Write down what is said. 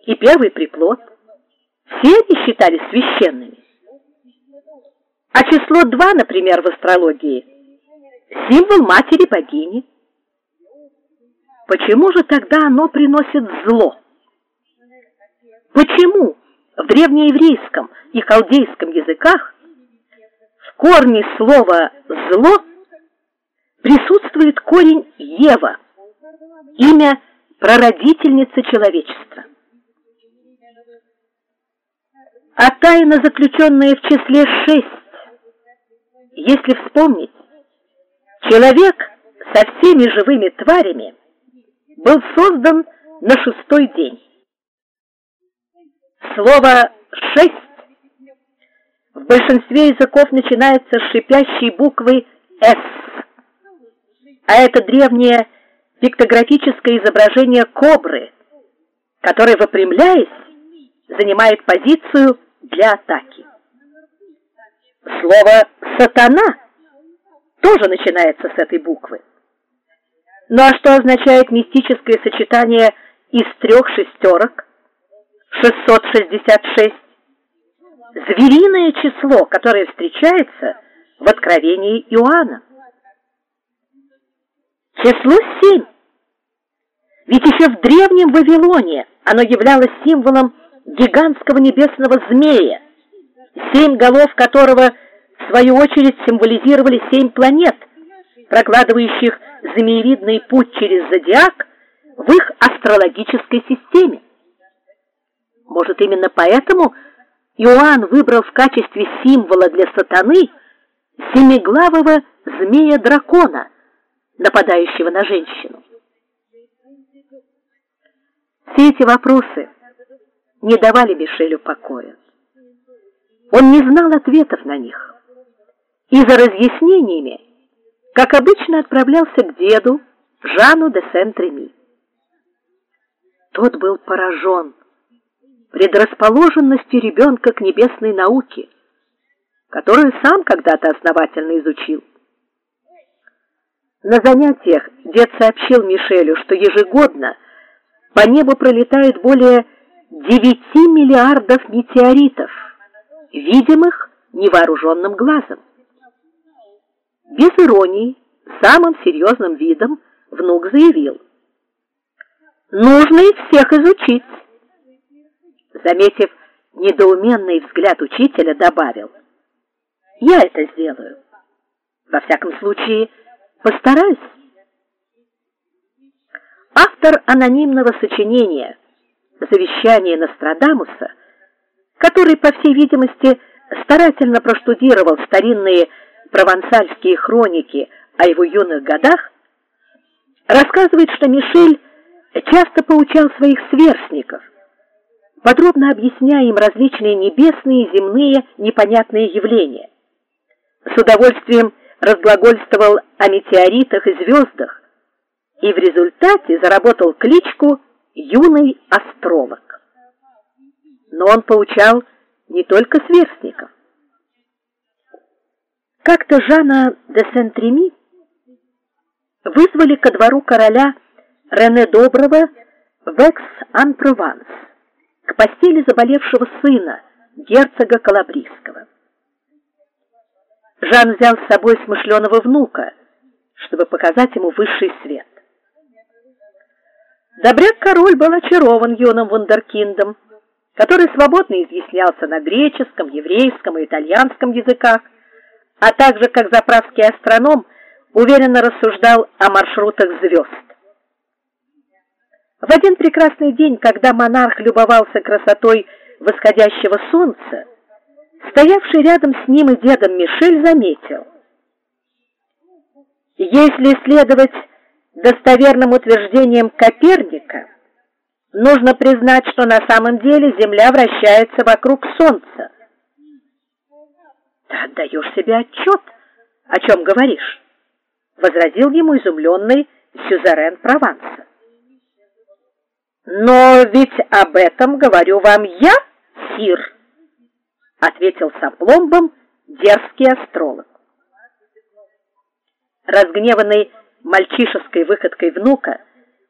и первый приплод. Все они считались священными. А число 2, например, в астрологии – символ матери-богини. Почему же тогда оно приносит зло? Почему в древнееврейском и халдейском языках в корне слова «зло» присутствует корень Ева, имя прародительницы человечества? А тайна, заключенная в числе 6, если вспомнить, человек со всеми живыми тварями был создан на 6-й день. Слово «6» в большинстве языков начинается с шипящей буквы «С», а это древнее пиктографическое изображение кобры, которая, выпрямляясь, занимает позицию для атаки. Слово «сатана» тоже начинается с этой буквы. Ну а что означает мистическое сочетание из 3 шестерок? 666. Звериное число, которое встречается в Откровении Иоанна. Число 7. Ведь еще в древнем Вавилоне оно являлось символом гигантского небесного змея, 7 голов которого, в свою очередь, символизировали 7 планет, прокладывающих змеевидный путь через зодиак в их астрологической системе. Может, именно поэтому Иоанн выбрал в качестве символа для сатаны семиглавого змея-дракона, нападающего на женщину. Все эти вопросы не давали Мишелю покоя. Он не знал ответов на них и за разъяснениями, как обычно, отправлялся к деду Жану де Сент-Реми. Тот был поражен предрасположенностью ребенка к небесной науке, которую сам когда-то основательно изучил. На занятиях дед сообщил Мишелю, что ежегодно по небу пролетает более 9 миллиардов метеоритов, видимых невооруженным глазом. Без иронии, самым серьезным видом внук заявил: «Нужно их всех изучить». Заметив недоуменный взгляд учителя, добавил: «Я это сделаю. Во всяком случае, постараюсь». Автор анонимного сочинения «Завещание Нострадамуса», который, по всей видимости, старательно проштудировал старинные провансальские хроники о его юных годах, рассказывает, что Мишель часто поучал своих сверстников, подробно объясняя им различные небесные и земные непонятные явления. С удовольствием разглагольствовал о метеоритах и звездах и в результате заработал кличку «Юный астролог». Но он поучал не только сверстников. Как-то Жана де Сент-Реми вызвали ко двору короля Рене Доброго в Экс-Ан-Прованс, к постели заболевшего сына, герцога Калабрийского. Жан взял с собой смышленого внука, чтобы показать ему высший свет. Добряк-король был очарован юным вундеркиндом, который свободно изъяснялся на греческом, еврейском и итальянском языках, а также, как заправский астроном, уверенно рассуждал о маршрутах звезд. В один прекрасный день, когда монарх любовался красотой восходящего солнца, стоявший рядом с ним и дедом Мишель заметил: если следовать достоверным утверждением Коперника, нужно признать, что на самом деле Земля вращается вокруг Солнца. «Ты отдаешь себе отчет, о чем говоришь?» — возразил ему изумленный сюзерен Прованса. «Но ведь об этом говорю вам я, сир», — ответил с опломбом дерзкий астролог. Разгневанный мальчишеской выходкой внука,